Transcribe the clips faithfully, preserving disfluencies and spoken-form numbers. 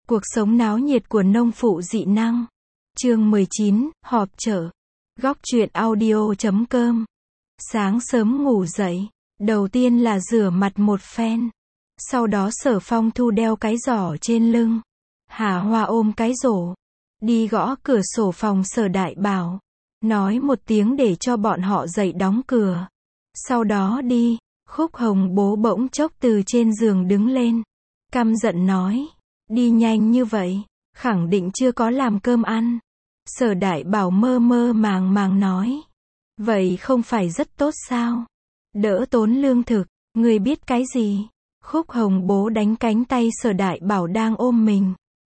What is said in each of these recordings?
Cuộc sống náo nhiệt của nông phụ dị năng. Chương mười chín, họp chợ. Góc truyện audio chấm com. Sáng sớm ngủ dậy, đầu tiên là rửa mặt một phen. Sau đó Sở Phong Thu đeo cái giỏ trên lưng. Hà Hoa ôm cái rổ. Đi gõ cửa sổ phòng Sở Đại Bảo. Nói một tiếng để cho bọn họ dậy đóng cửa. Sau đó đi, Khúc Hồng bố bỗng chốc từ trên giường đứng lên. Căm giận nói. Đi nhanh như vậy, khẳng định chưa có làm cơm ăn. Sở Đại Bảo mơ mơ màng màng nói. Vậy không phải rất tốt sao? Đỡ tốn lương thực, người biết cái gì? Khúc Hồng bố đánh cánh tay Sở Đại Bảo đang ôm mình.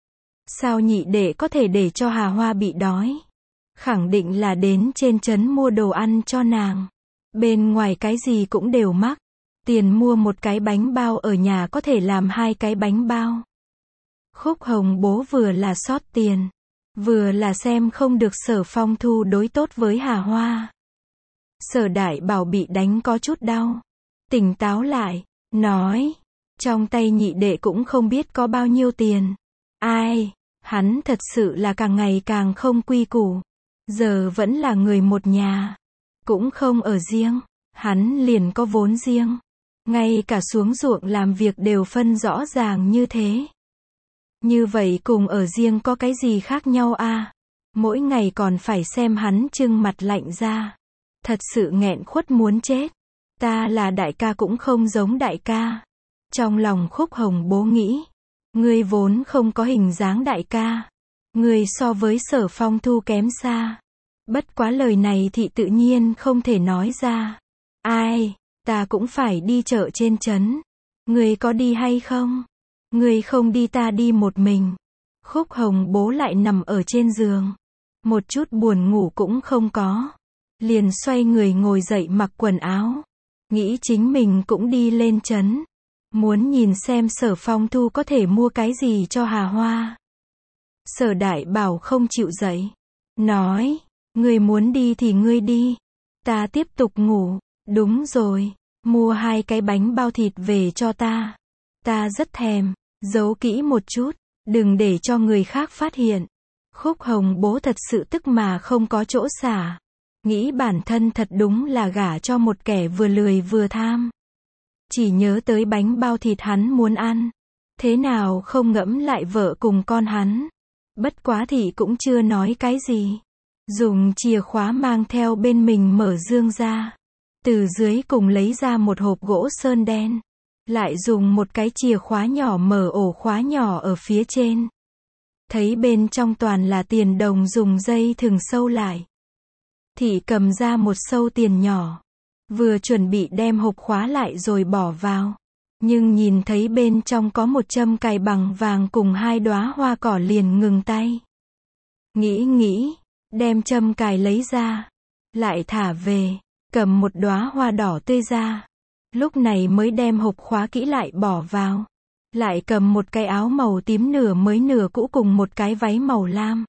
Sao nhị đệ có thể để cho Hà Hoa bị đói? Khẳng định là đến trên trấn mua đồ ăn cho nàng. Bên ngoài cái gì cũng đều mắc. Tiền mua một cái bánh bao ở nhà có thể làm hai cái bánh bao. Khúc Hồng bố vừa là sót tiền, vừa là xem không được Sở Phong Thu đối tốt với Hà Hoa. Sở Đại Bảo bị đánh có chút đau, tỉnh táo lại, nói, trong tay nhị đệ cũng không biết có bao nhiêu tiền. Ai, hắn thật sự là càng ngày càng không quy củ, giờ vẫn là người một nhà, cũng không ở riêng, hắn liền có vốn riêng, ngay cả xuống ruộng làm việc đều phân rõ ràng như thế. Như vậy cùng ở riêng có cái gì khác nhau à? Mỗi ngày còn phải xem hắn trưng mặt lạnh ra. Thật sự nghẹn khuất muốn chết. Ta là đại ca cũng không giống đại ca. Trong lòng Khúc Hồng bố nghĩ. Ngươi vốn không có hình dáng đại ca. Ngươi so với Sở Phong Thu kém xa. Bất quá lời này thì tự nhiên không thể nói ra. Ai, ta cũng phải đi chợ trên trấn. Ngươi có đi hay không? Ngươi không đi ta đi một mình. Khúc Hồng bố lại nằm ở trên giường. Một chút buồn ngủ cũng không có. Liền xoay người ngồi dậy mặc quần áo. Nghĩ chính mình cũng đi lên trấn. Muốn nhìn xem Sở Phong Thu có thể mua cái gì cho Hà Hoa. Sở Đại Bảo không chịu dậy. Nói, ngươi muốn đi thì ngươi đi. Ta tiếp tục ngủ. Đúng rồi, mua hai cái bánh bao thịt về cho ta. Ta rất thèm. Giấu kỹ một chút, đừng để cho người khác phát hiện. Khúc Hồng bố thật sự tức mà không có chỗ xả. Nghĩ bản thân thật đúng là gả cho một kẻ vừa lười vừa tham. Chỉ nhớ tới bánh bao thịt hắn muốn ăn. Thế nào không ngẫm lại vợ cùng con hắn. Bất quá thì cũng chưa nói cái gì. Dùng chìa khóa mang theo bên mình mở dương ra. Từ dưới cùng lấy ra một hộp gỗ sơn đen. Lại dùng một cái chìa khóa nhỏ mở ổ khóa nhỏ ở phía trên. Thấy bên trong toàn là tiền đồng dùng dây thừng sâu lại. Thị cầm ra một sâu tiền nhỏ. Vừa chuẩn bị đem hộp khóa lại rồi bỏ vào. Nhưng nhìn thấy bên trong có một châm cài bằng vàng cùng hai đóa hoa cỏ liền ngừng tay. Nghĩ nghĩ, đem châm cài lấy ra. Lại thả về, cầm một đóa hoa đỏ tươi ra. Lúc này mới đem hộp khóa kỹ lại bỏ vào. Lại cầm một cái áo màu tím nửa mới nửa cũ cùng một cái váy màu lam.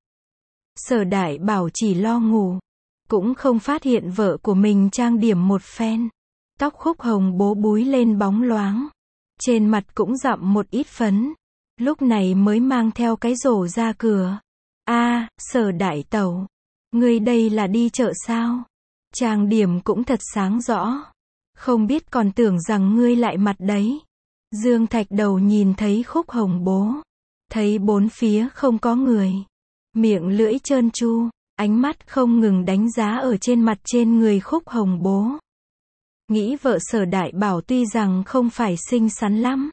Sở Đại Bảo chỉ lo ngủ. Cũng không phát hiện vợ của mình trang điểm một phen. Tóc Khúc Hồng bố búi lên bóng loáng. Trên mặt cũng dặm một ít phấn. Lúc này mới mang theo cái rổ ra cửa. A, Sở Đại Tẩu. Ngươi đây là đi chợ sao? Trang điểm cũng thật sáng rõ. Không biết còn tưởng rằng ngươi lại mặt đấy. Dương Thạch Đầu nhìn thấy Khúc Hồng bố. Thấy bốn phía không có người. Miệng lưỡi trơn tru. Ánh mắt không ngừng đánh giá ở trên mặt trên người Khúc Hồng bố. Nghĩ vợ Sở Đại Bảo tuy rằng không phải xinh xắn lắm.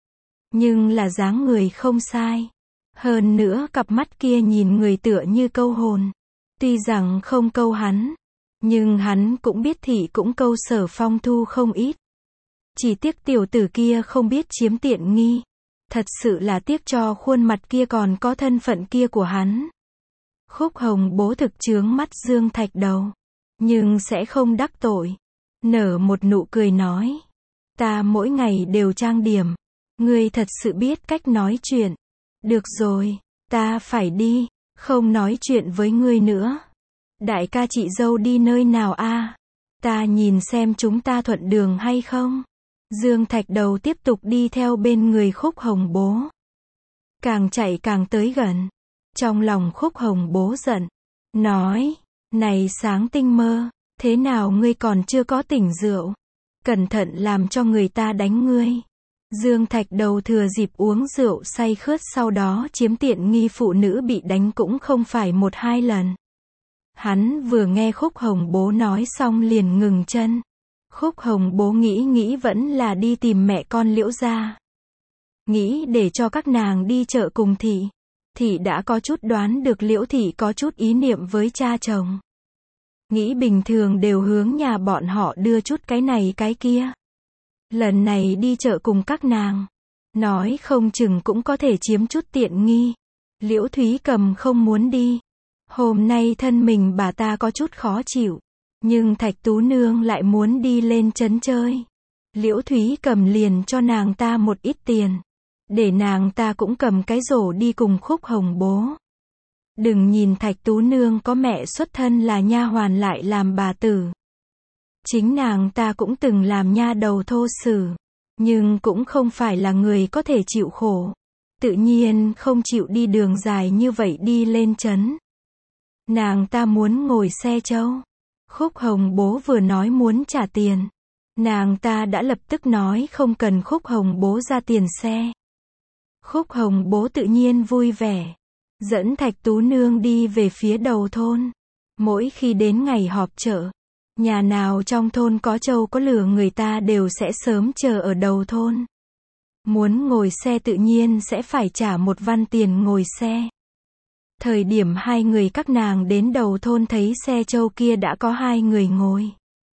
Nhưng là dáng người không sai. Hơn nữa cặp mắt kia nhìn người tựa như câu hồn. Tuy rằng không câu hắn. Nhưng hắn cũng biết thị cũng câu Sở Phong Thu không ít. Chỉ tiếc tiểu tử kia không biết chiếm tiện nghi. Thật sự là tiếc cho khuôn mặt kia còn có thân phận kia của hắn. Khúc Hồng bố thực chướng mắt Dương Thạch Đầu. Nhưng sẽ không đắc tội. Nở một nụ cười nói. Ta mỗi ngày đều trang điểm. Ngươi thật sự biết cách nói chuyện. Được rồi, ta phải đi. Không nói chuyện với ngươi nữa. Đại ca chị dâu đi nơi nào a? Ta nhìn xem chúng ta thuận đường hay không? Dương Thạch Đầu tiếp tục đi theo bên người Khúc Hồng bố. càng chạy càng tới gần. Trong lòng Khúc Hồng Bố giận, nói, này Sáng Tinh Mơ, thế nào ngươi còn chưa có tỉnh rượu? Cẩn thận làm cho người ta đánh ngươi. Dương Thạch Đầu thừa dịp uống rượu say khướt sau đó chiếm tiện nghi phụ nữ bị đánh cũng không phải một hai lần. Hắn vừa nghe Khúc Hồng Bố nói xong liền ngừng chân. Khúc Hồng Bố nghĩ nghĩ vẫn là đi tìm mẹ con Liễu gia. Nghĩ để cho các nàng đi chợ cùng thị. Thị đã có chút đoán được Liễu thị có chút ý niệm với cha chồng. Nghĩ bình thường đều hướng nhà bọn họ đưa chút cái này cái kia. Lần này đi chợ cùng các nàng, nói không chừng cũng có thể chiếm chút tiện nghi. Liễu Thúy Cầm không muốn đi. Hôm nay thân mình bà ta có chút khó chịu, nhưng Thạch Tú Nương lại muốn đi lên trấn chơi. Liễu Thúy Cầm liền cho nàng ta một ít tiền, để nàng ta cũng cầm cái rổ đi cùng Khúc Hồng Bố. Đừng nhìn Thạch Tú Nương có mẹ xuất thân là nha hoàn lại làm bà tử. Chính nàng ta cũng từng làm nha đầu thô sử, nhưng cũng không phải là người có thể chịu khổ. Tự nhiên không chịu đi đường dài như vậy đi lên trấn. Nàng ta muốn ngồi xe trâu. Khúc Hồng Bố vừa nói muốn trả tiền, nàng ta đã lập tức nói không cần Khúc Hồng Bố ra tiền xe. Khúc Hồng Bố tự nhiên vui vẻ, dẫn Thạch Tú Nương đi về phía đầu thôn. Mỗi khi đến ngày họp chợ, nhà nào trong thôn có trâu có lừa người ta đều sẽ sớm chờ ở đầu thôn. Muốn ngồi xe tự nhiên sẽ phải trả một văn tiền ngồi xe. Thời điểm hai người các nàng đến đầu thôn thấy xe trâu kia đã có hai người ngồi.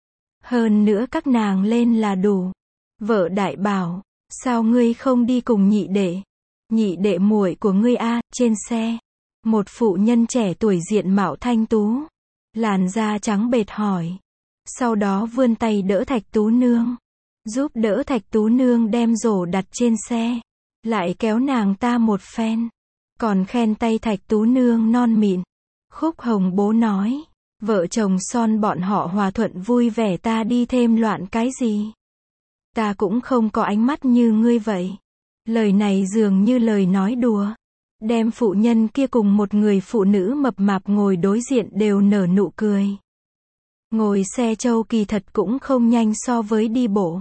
Hơn nữa các nàng lên là đủ. Vợ đại bảo, sao ngươi không đi cùng nhị đệ? Nhị đệ muội của ngươi a, trên xe. Một phụ nhân trẻ tuổi diện mạo thanh tú, làn da trắng bệt hỏi. Sau đó vươn tay đỡ Thạch Tú Nương, giúp đỡ Thạch Tú Nương đem rổ đặt trên xe, lại kéo nàng ta một phen, còn khen tay Thạch Tú Nương non mịn. Khúc Hồng Bố nói, vợ chồng son bọn họ hòa thuận vui vẻ, ta đi thêm loạn cái gì? Ta cũng không có ánh mắt như ngươi vậy. Lời này dường như lời nói đùa, đem phụ nhân kia cùng một người phụ nữ mập mạp ngồi đối diện đều nở nụ cười. Ngồi xe trâu kỳ thật cũng không nhanh so với đi bộ.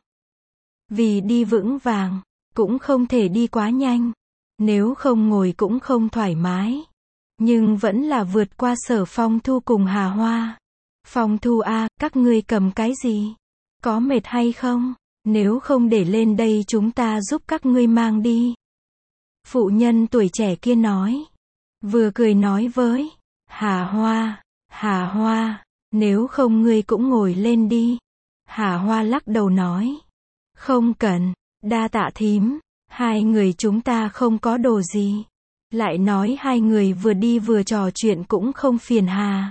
Vì đi vững vàng, cũng không thể đi quá nhanh. Nếu không ngồi cũng không thoải mái. Nhưng vẫn là vượt qua Sở Phong Thu cùng Hà Hoa. Phong Thu a, các ngươi cầm cái gì? Có mệt hay không? Nếu không để lên đây chúng ta giúp các ngươi mang đi. Phụ nhân tuổi trẻ kia nói. Vừa cười nói với Hà Hoa, Hà Hoa, nếu không ngươi cũng ngồi lên đi. Hà Hoa lắc đầu nói. Không cần, đa tạ thím, hai người chúng ta không có đồ gì. Lại nói hai người vừa đi vừa trò chuyện cũng không phiền hà.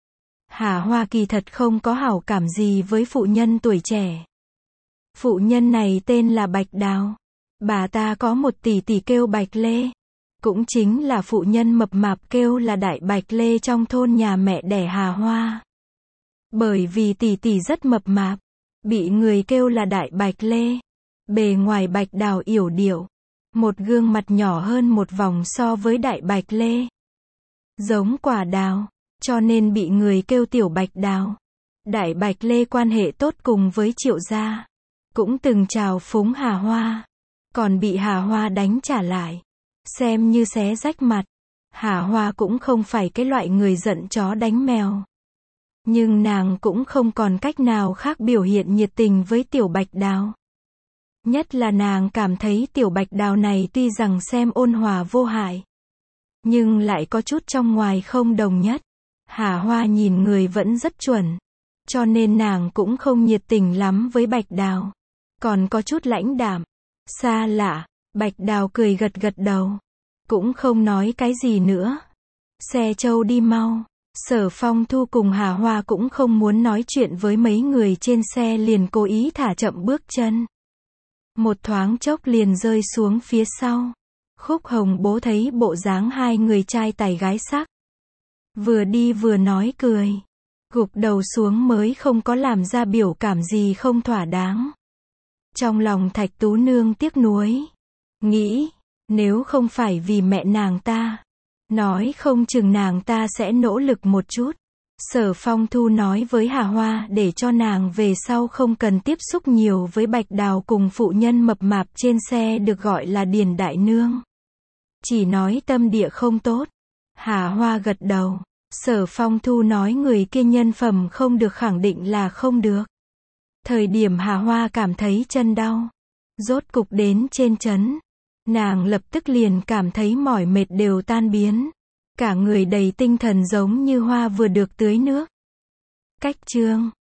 Hà Hoa kỳ thật không có hảo cảm gì với phụ nhân tuổi trẻ. Phụ nhân này tên là Bạch Đào. Bà ta có một tỷ tỷ kêu Bạch Lê. Cũng chính là phụ nhân mập mạp kêu là Đại Bạch Lê trong thôn nhà mẹ đẻ Hà Hoa. Bởi vì tỷ tỷ rất mập mạp, bị người kêu là Đại Bạch Lê. Bề ngoài Bạch Đào yểu điệu, một gương mặt nhỏ hơn một vòng so với Đại Bạch Lê. Giống quả đào, cho nên bị người kêu Tiểu Bạch Đào. Đại Bạch Lê quan hệ tốt cùng với Triệu gia, cũng từng chào phúng Hà Hoa, còn bị Hà Hoa đánh trả lại, xem như xé rách mặt. Hà Hoa cũng không phải cái loại người giận chó đánh mèo, nhưng nàng cũng không còn cách nào khác biểu hiện nhiệt tình với Tiểu Bạch Đào. Nhất là nàng cảm thấy Tiểu Bạch Đào này tuy rằng xem ôn hòa vô hại, nhưng lại có chút trong ngoài không đồng nhất. Hà Hoa nhìn người vẫn rất chuẩn, cho nên nàng cũng không nhiệt tình lắm với Bạch Đào, còn có chút lãnh đạm, xa lạ. Bạch Đào cười gật gật đầu, cũng không nói cái gì nữa. Xe trâu đi mau, Sở Phong Thu cùng Hà Hoa cũng không muốn nói chuyện với mấy người trên xe, liền cố ý thả chậm bước chân. Một thoáng chốc liền rơi xuống phía sau. Khúc Hồng Bố thấy bộ dáng hai người trai tài gái sắc, vừa đi vừa nói cười, gục đầu xuống mới không có làm ra biểu cảm gì không thỏa đáng. Trong lòng Thạch Tú Nương tiếc nuối, nghĩ, Nếu không phải vì mẹ nàng ta, nói không chừng nàng ta sẽ nỗ lực một chút. Sở Phong Thu nói với Hà Hoa để cho nàng về sau không cần tiếp xúc nhiều với Bạch Đào cùng phụ nhân mập mạp trên xe được gọi là Điền Đại Nương. Chỉ nói tâm địa không tốt. Hà Hoa gật đầu. Sở Phong Thu nói người kia nhân phẩm không được khẳng định là không được. Thời điểm Hà Hoa cảm thấy chân đau, rốt cục đến trên trấn, nàng lập tức liền cảm thấy mỏi mệt đều tan biến. Cả người đầy tinh thần giống như hoa vừa được tưới nước. Cách chương